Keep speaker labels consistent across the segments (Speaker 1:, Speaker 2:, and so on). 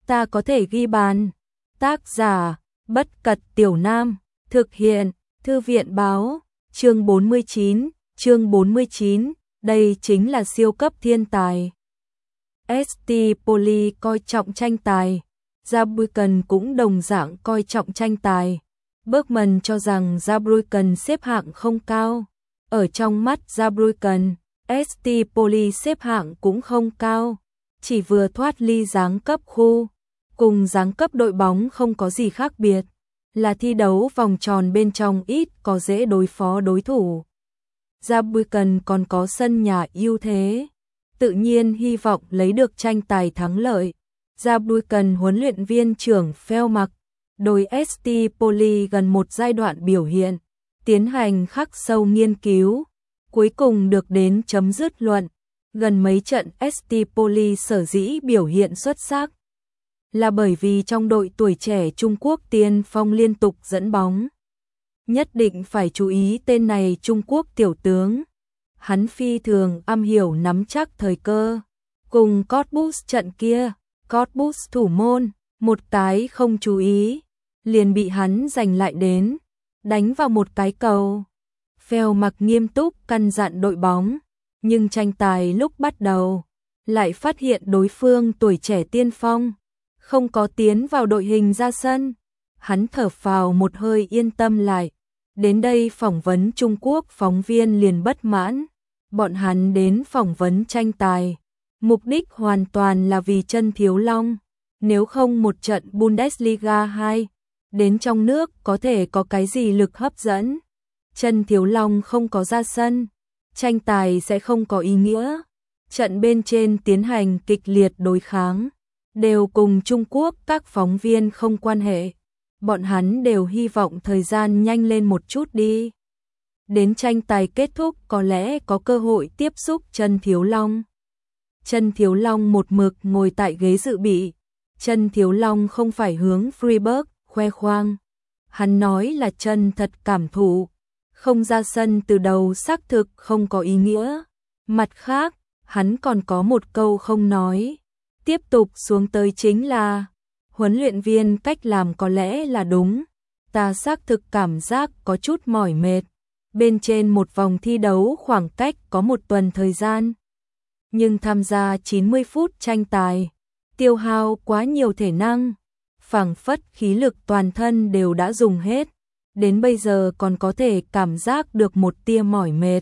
Speaker 1: ta có thể ghi bàn. Tác giả, Bất Cật Tiểu Nam, thực hiện, Thư viện báo, chương 49, đây chính là siêu cấp thiên tài. ST Poly coi trọng tranh tài, Saarbrücken cũng đồng dạng coi trọng tranh tài. Bergman cho rằng Saarbrücken xếp hạng không cao. Ở trong mắt Saarbrücken, ST Poly xếp hạng cũng không cao, chỉ vừa thoát ly giáng cấp khu, cùng giáng cấp đội bóng không có gì khác biệt, là thi đấu vòng tròn bên trong ít có dễ đối phó đối thủ. Saarbrücken còn có sân nhà ưu thế, tự nhiên hy vọng lấy được tranh tài thắng lợi. Saarbrücken huấn luyện viên trưởng Feldmark đối ST Poly gần một giai đoạn biểu hiện, tiến hành khắc sâu nghiên cứu, cuối cùng được đến chấm dứt luận. Gần mấy trận ST Poly sở dĩ biểu hiện xuất sắc là bởi vì trong đội tuổi trẻ Trung Quốc tiên phong liên tục dẫn bóng. Nhất định phải chú ý tên này Trung Quốc tiểu tướng. Hắn phi thường am hiểu nắm chắc thời cơ. Cùng Cottbus trận kia, Cottbus thủ môn, một cái không chú ý, liền bị hắn giành lại đến, đánh vào một cái cầu. Feldmark nghiêm túc căn dặn đội bóng, nhưng tranh tài lúc bắt đầu, lại phát hiện đối phương tuổi trẻ tiên phong, không có tiến vào đội hình ra sân. Hắn thở phào một hơi yên tâm lại. Đến đây phỏng vấn Trung Quốc phóng viên liền bất mãn. Bọn hắn đến phỏng vấn tranh tài, mục đích hoàn toàn là vì Chân Thiếu Long. Nếu không một trận Bundesliga 2, đến trong nước có thể có cái gì lực hấp dẫn. Chân Thiếu Long không có ra sân, tranh tài sẽ không có ý nghĩa. Trận bên trên tiến hành kịch liệt đối kháng, đều cùng Trung Quốc các phóng viên không quan hệ. Bọn hắn đều hy vọng thời gian nhanh lên một chút đi. Đến tranh tài kết thúc có lẽ có cơ hội tiếp xúc Chân Thiếu Long. Chân Thiếu Long một mực ngồi tại ghế dự bị. Chân Thiếu Long không phải hướng Freiburg khoe khoang. Hắn nói là chân thật cảm thụ. Không ra sân từ đầu xác thực không có ý nghĩa. Mặt khác, hắn còn có một câu không nói. Tiếp tục xuống tới chính là, huấn luyện viên cách làm có lẽ là đúng. Ta xác thực cảm giác có chút mỏi mệt. Bên trên một vòng thi đấu khoảng cách có một tuần thời gian. Nhưng tham gia 90 phút tranh tài, tiêu hao quá nhiều thể năng. Phảng phất khí lực toàn thân đều đã dùng hết. Đến bây giờ còn có thể cảm giác được một tia mỏi mệt.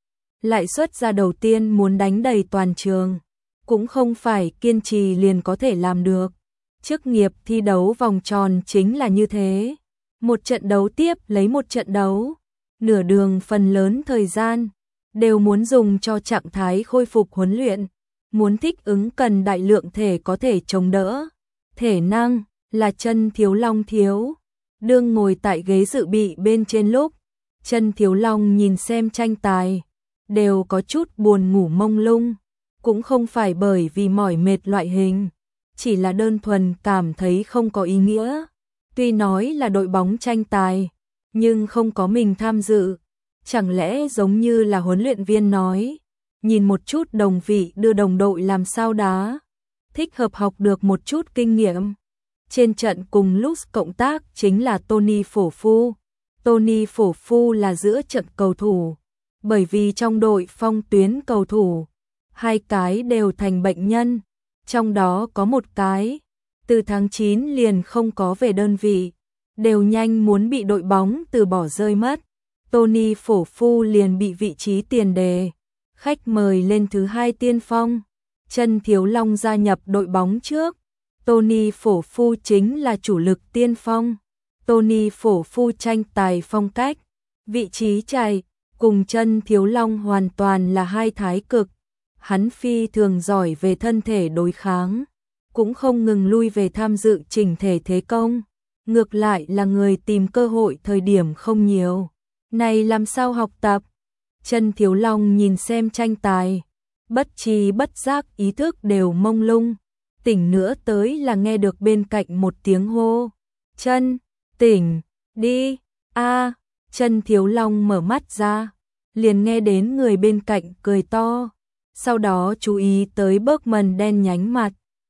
Speaker 1: Lại xuất ra đầu tiên muốn đánh đầy toàn trường. Cũng không phải kiên trì liền có thể làm được. Chức nghiệp thi đấu vòng tròn chính là như thế. Một trận đấu tiếp lấy một trận đấu. Nửa đường phần lớn thời gian đều muốn dùng cho trạng thái khôi phục huấn luyện. Muốn thích ứng cần đại lượng thể có thể chống đỡ. Thể năng là Chân Thiếu Long thiếu. Đương ngồi tại ghế dự bị bên trên lúc, Chân Thiếu Long nhìn xem tranh tài, đều có chút buồn ngủ mông lung. Cũng không phải bởi vì mỏi mệt loại hình, chỉ là đơn thuần cảm thấy không có ý nghĩa. Tuy nói là đội bóng tranh tài, nhưng không có mình tham dự. Chẳng lẽ giống như là huấn luyện viên nói, nhìn một chút đồng vị đưa đồng đội làm sao đá, thích hợp học được một chút kinh nghiệm. Trên trận cùng lúc cộng tác chính là Tony Phổ Phu. Tony Phổ Phu là giữa trận cầu thủ, bởi vì trong đội phong tuyến cầu thủ, hai cái đều thành bệnh nhân, trong đó có một cái, từ tháng 9 liền không có về đơn vị, đều nhanh muốn bị đội bóng từ bỏ rơi mất. Tony Phổ Phu liền bị vị trí tiền đề, khách mời lên thứ hai tiên phong. Chân Thiếu Long gia nhập đội bóng trước. Tony Phổ Phu chính là chủ lực tiên phong. Tony Phổ Phu tranh tài phong cách, vị trí chạy, cùng Chân Thiếu Long hoàn toàn là hai thái cực. Hắn phi thường giỏi về thân thể đối kháng, cũng không ngừng lui về tham dự chỉnh thể thế công. Ngược lại là người tìm cơ hội thời điểm không nhiều. Này làm sao học tập? Chân Thiếu Long nhìn xem tranh tài, bất tri bất giác ý thức đều mông lung. Tỉnh nữa tới là nghe được bên cạnh một tiếng hô. Chân, tỉnh, đi, a. Chân Thiếu Long mở mắt ra, liền nghe đến người bên cạnh cười to. Sau đó chú ý tới Bergman đen nhánh mặt,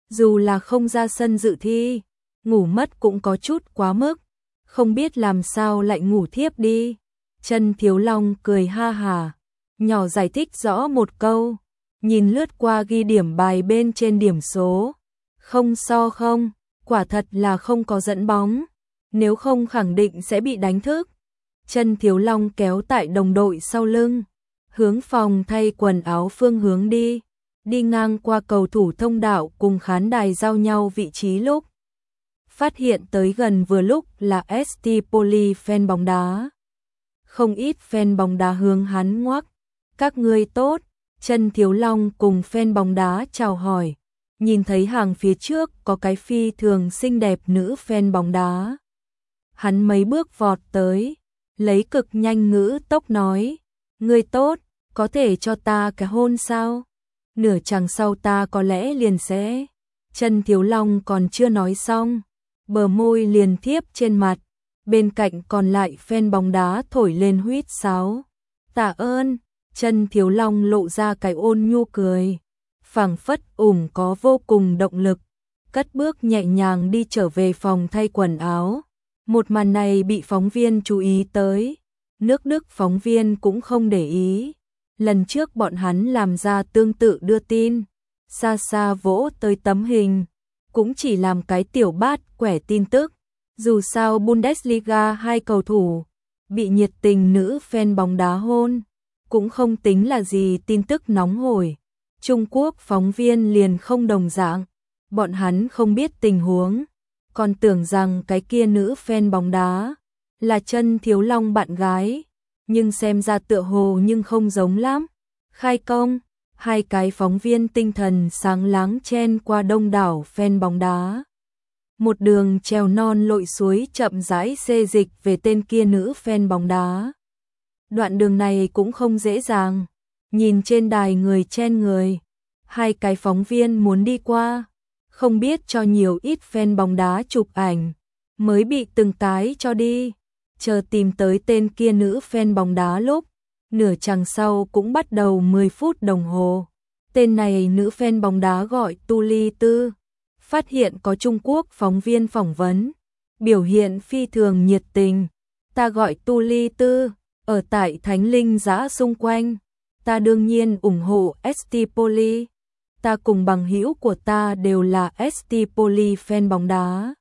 Speaker 1: dù là không ra sân dự thi, ngủ mất cũng có chút quá mức, không biết làm sao lại ngủ thiếp đi. Chân Thiếu Long cười ha hả, nhỏ giải thích rõ một câu, nhìn lướt qua ghi điểm bài bên trên điểm số. Không so không, quả thật là không có dẫn bóng, nếu không khẳng định sẽ bị đánh thức. Chân Thiếu Long kéo tại đồng đội sau lưng, hướng phòng thay quần áo phương hướng đi, đi ngang qua cầu thủ thông đạo cùng khán đài giao nhau vị trí lúc. Phát hiện tới gần vừa lúc là ST Poli fan bóng đá. Không ít fan bóng đá hướng hắn ngoắc, các ngươi tốt. Chân Thiếu Long cùng fan bóng đá chào hỏi, nhìn thấy hàng phía trước có cái phi thường xinh đẹp nữ fan bóng đá. Hắn mấy bước vọt tới, lấy cực nhanh ngữ tốc nói, ngươi tốt, có thể cho ta cái hôn sao? Nửa chặng sau ta có lẽ liền sẽ. Chân Thiếu Long còn chưa nói xong, bờ môi liền thiếp trên mặt, bên cạnh còn lại fan bóng đá thổi lên huýt sáo. Tạ ơn. Chân Thiếu Long lộ ra cái ôn nhu cười, phảng phất có vô cùng động lực, cất bước nhẹ nhàng đi trở về phòng thay quần áo. Một màn này bị phóng viên chú ý tới, nước Đức phóng viên cũng không để ý. Lần trước bọn hắn làm ra tương tự đưa tin, xa xa vỗ tới tấm hình, cũng chỉ làm cái tiểu bát quẻ tin tức. Dù sao Bundesliga 2 cầu thủ bị nhiệt tình nữ fan bóng đá hôn, cũng không tính là gì tin tức nóng hổi. Trung Quốc phóng viên liền không đồng dạng, bọn hắn không biết tình huống, còn tưởng rằng cái kia nữ fan bóng đá là Chân Thiếu Long bạn gái, nhưng xem ra tựa hồ nhưng không giống lắm. Khai công, hai cái phóng viên tinh thần sáng láng chen qua đông đảo fan bóng đá. Một đường trèo non lội suối chậm rãi xê dịch về tên kia nữ fan bóng đá. Đoạn đường này cũng không dễ dàng, nhìn trên đài người chen người, hai cái phóng viên muốn đi qua, không biết cho nhiều ít fan bóng đá chụp ảnh, mới bị từng cái cho đi. Chờ tìm tới tên kia nữ fan bóng đá lúc, nửa chặng sau cũng bắt đầu 10 phút đồng hồ. Tên này nữ fan bóng đá gọi Tu Ly Tư, phát hiện có Trung Quốc phóng viên phỏng vấn, biểu hiện phi thường nhiệt tình. Ta gọi Tu Ly Tư, ở tại Thánh Linh Giã xung quanh, ta đương nhiên ủng hộ ST Poli. Ta cùng bằng hữu của ta đều là ST Poli fan bóng đá.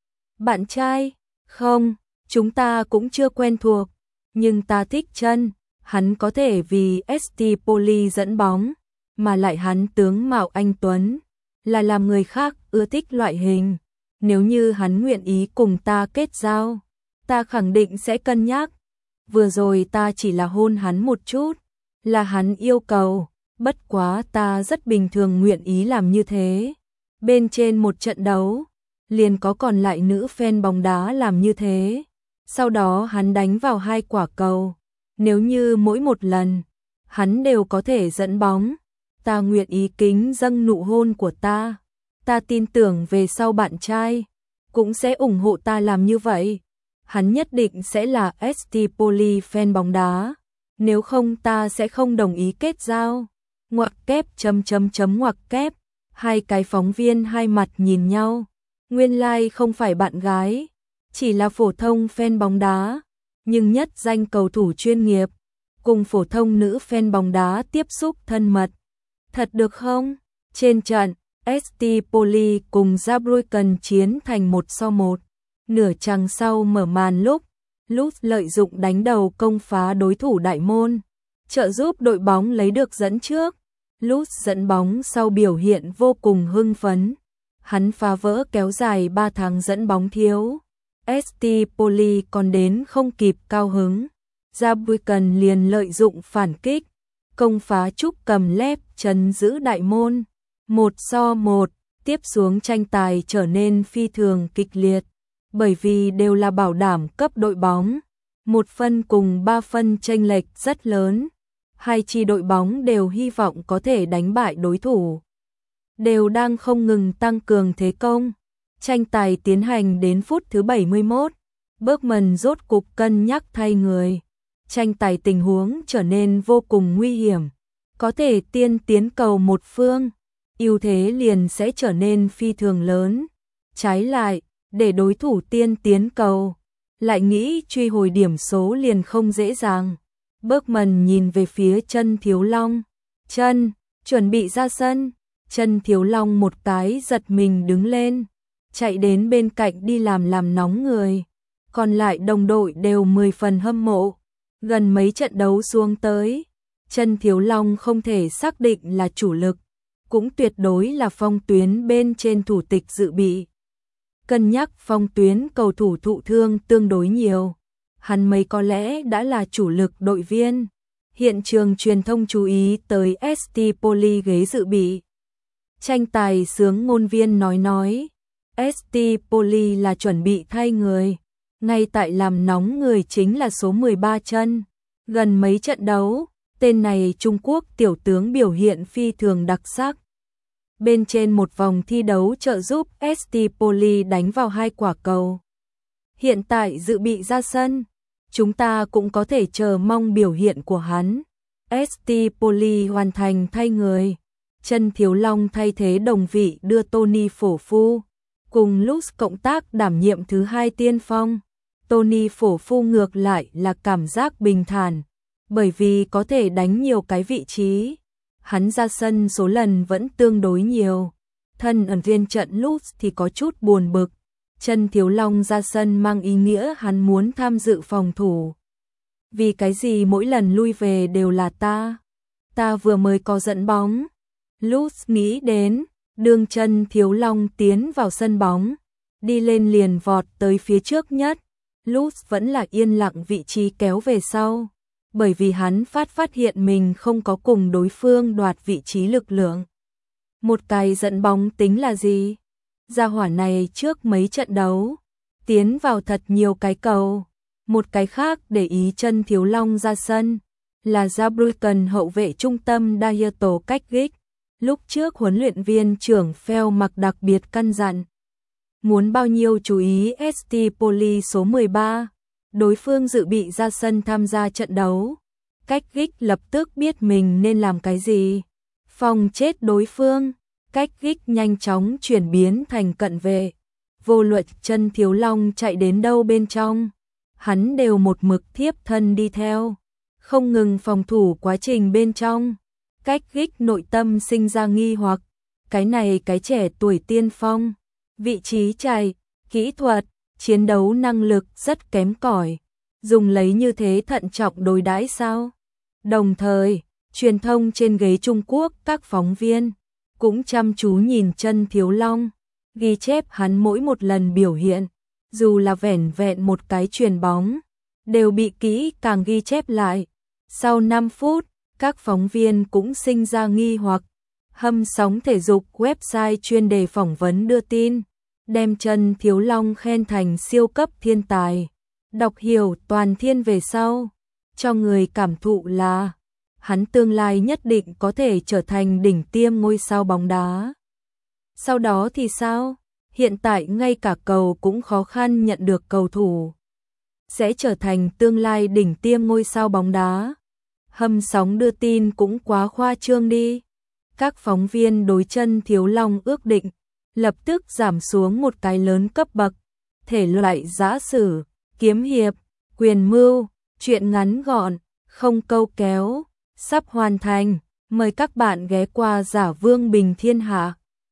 Speaker 1: Bạn trai? Không, chúng ta cũng chưa quen thuộc, nhưng ta thích Chân, hắn có thể vì ST Poli dẫn bóng, mà lại hắn tướng mạo anh tuấn, là làm người khác ưa thích loại hình. Nếu như hắn nguyện ý cùng ta kết giao, ta khẳng định sẽ cân nhắc. Vừa rồi ta chỉ là hôn hắn một chút, là hắn yêu cầu, bất quá ta rất bình thường nguyện ý làm như thế. Bên trên một trận đấu, liền có còn lại nữ fan bóng đá làm như thế. Sau đó hắn đánh vào 2 quả cầu, nếu như mỗi một lần, hắn đều có thể dẫn bóng, ta nguyện ý kính dâng nụ hôn của ta. Ta tin tưởng về sau bạn trai cũng sẽ ủng hộ ta làm như vậy. Hắn nhất định sẽ là ST Poli fan bóng đá, nếu không ta sẽ không đồng ý kết giao. Ngoặc kép ngoặc kép. Hai cái phóng viên hai mặt nhìn nhau, nguyên lai không phải bạn gái, chỉ là phổ thông fan bóng đá, nhưng nhất danh cầu thủ chuyên nghiệp, cùng phổ thông nữ fan bóng đá tiếp xúc thân mật. Thật được không? Trên trận, ST Poli cùng Saarbrücken chiến thành 1-1. Nửa chặng sau mở màn lúc, Lutz lợi dụng đánh đầu công phá đối thủ đại môn, trợ giúp đội bóng lấy được dẫn trước. Lutz dẫn bóng sau biểu hiện vô cùng hưng phấn. Hắn phá vỡ kéo dài 3 tháng dẫn bóng thiếu. ST Poli còn đến không kịp cao hứng. Saarbrücken liền lợi dụng phản kích, công phá Trúc cầm lép trấn giữ đại môn. 1-1, tiếp xuống tranh tài trở nên phi thường kịch liệt, bởi vì đều là bảo đảm cấp đội bóng. 1 phân cùng 3 phân chênh lệch rất lớn. Hai chi đội bóng đều hy vọng có thể đánh bại đối thủ, đều đang không ngừng tăng cường thế công. Tranh tài tiến hành đến phút thứ 71, Bergman rốt cục cân nhắc thay người. Tranh tài tình huống trở nên vô cùng nguy hiểm, có thể tiên tiến cầu một phương. ưu thế liền sẽ trở nên phi thường lớn. Trái lại, để đối thủ tiên tiến cầu, lại nghĩ truy hồi điểm số liền không dễ dàng. Bergman nhìn về phía Chân Thiếu Long. Chân, chuẩn bị ra sân. Chân Thiếu Long một cái giật mình đứng lên, chạy đến bên cạnh đi làm nóng người. Còn lại đồng đội đều 10 phần hâm mộ. Gần mấy trận đấu xuống tới, Chân Thiếu Long không thể xác định là chủ lực, cũng tuyệt đối là phong tuyến bên trên thủ tịch dự bị. Cân nhắc phong tuyến cầu thủ thụ thương tương đối nhiều, hắn mấy có lẽ đã là chủ lực đội viên. Hiện trường truyền thông chú ý tới ST Poli ghế dự bị. Tranh tài xướng ngôn viên nói ST Poli là chuẩn bị thay người. Ngay tại làm nóng người chính là số 13 Chân. Gần mấy trận đấu, tên này Trung Quốc tiểu tướng biểu hiện phi thường đặc sắc. Bên trên một vòng thi đấu trợ giúp ST Poli đánh vào 2 quả cầu. Hiện tại dự bị ra sân, chúng ta cũng có thể chờ mong biểu hiện của hắn. ST Poli hoàn thành thay người. Chân Thiếu Long thay thế đồng vị đưa Tony Phổ Phu, cùng lúc cộng tác đảm nhiệm thứ 2 tiên phong. Tony Phổ Phu ngược lại là cảm giác bình thản, bởi vì có thể đánh nhiều cái vị trí. Hắn ra sân số lần vẫn tương đối nhiều. Thân ẩn viên trận lúc thì có chút buồn bực. Chân Thiếu Long ra sân mang ý nghĩa hắn muốn tham dự phòng thủ. Vì cái gì mỗi lần lui về đều là ta? Ta vừa mới có dẫn bóng. Lúc nghĩ đến, đường Chân Thiếu Long tiến vào sân bóng, đi lên liền vọt tới phía trước nhất. Lúc vẫn là yên lặng vị trí kéo về sau, bởi vì hắn phát hiện mình không có cùng đối phương đoạt vị trí lực lượng. Một cái dẫn bóng tính là gì? Gia hỏa này trước mấy trận đấu, tiến vào thật nhiều cái cầu. Một cái khác để ý Chân Thiếu Long ra sân, là Saarbrücken hậu vệ trung tâm Dieter Cách-Gich. Lúc trước huấn luyện viên trưởng Phèo mặc đặc biệt căn dặn, muốn bao nhiêu chú ý ST Poli số 13, đối phương dự bị ra sân tham gia trận đấu. Cách-Gich lập tức biết mình nên làm cái gì. Phòng chết đối phương, Cách-Gich nhanh chóng chuyển biến thành cận vệ. Vô luận Chân Thiếu Long chạy đến đâu bên trong, hắn đều một mực thiếp thân đi theo, không ngừng phòng thủ quá trình bên trong. Cách-Gich nội tâm sinh ra nghi hoặc, cái này cái trẻ tuổi tiên phong, vị trí chạy, kỹ thuật, chiến đấu năng lực rất kém cỏi, dùng lấy như thế thận trọng đối đãi sao? Đồng thời, truyền thông trên ghế Trung Quốc, các phóng viên cũng chăm chú nhìn Chân Thiếu Long, ghi chép hắn mỗi một lần biểu hiện, dù là vẻn vẹn một cái chuyền bóng, đều bị kỹ càng ghi chép lại. Sau 5 phút, các phóng viên cũng sinh ra nghi hoặc. Hâm sóng thể dục website chuyên đề phỏng vấn đưa tin, đem Chân Thiếu Long khen thành siêu cấp thiên tài. Đọc hiểu toàn thiên về sau, cho người cảm thụ là hắn tương lai nhất định có thể trở thành đỉnh tiêm ngôi sao bóng đá. Sau đó thì sao? Hiện tại ngay cả cầu cũng khó khăn nhận được cầu thủ. Sẽ trở thành tương lai đỉnh tiêm ngôi sao bóng đá. Hâm sóng đưa tin cũng quá khoa trương đi. Các phóng viên đối Chân Thiếu Long ước định, lập tức giảm xuống một cái lớn cấp bậc. Thể loại giã sử, kiếm hiệp, quyền mưu, truyện ngắn gọn, không câu kéo, sắp hoàn thành. Mời các bạn ghé qua Giả Vương Bình Thiên Hạ.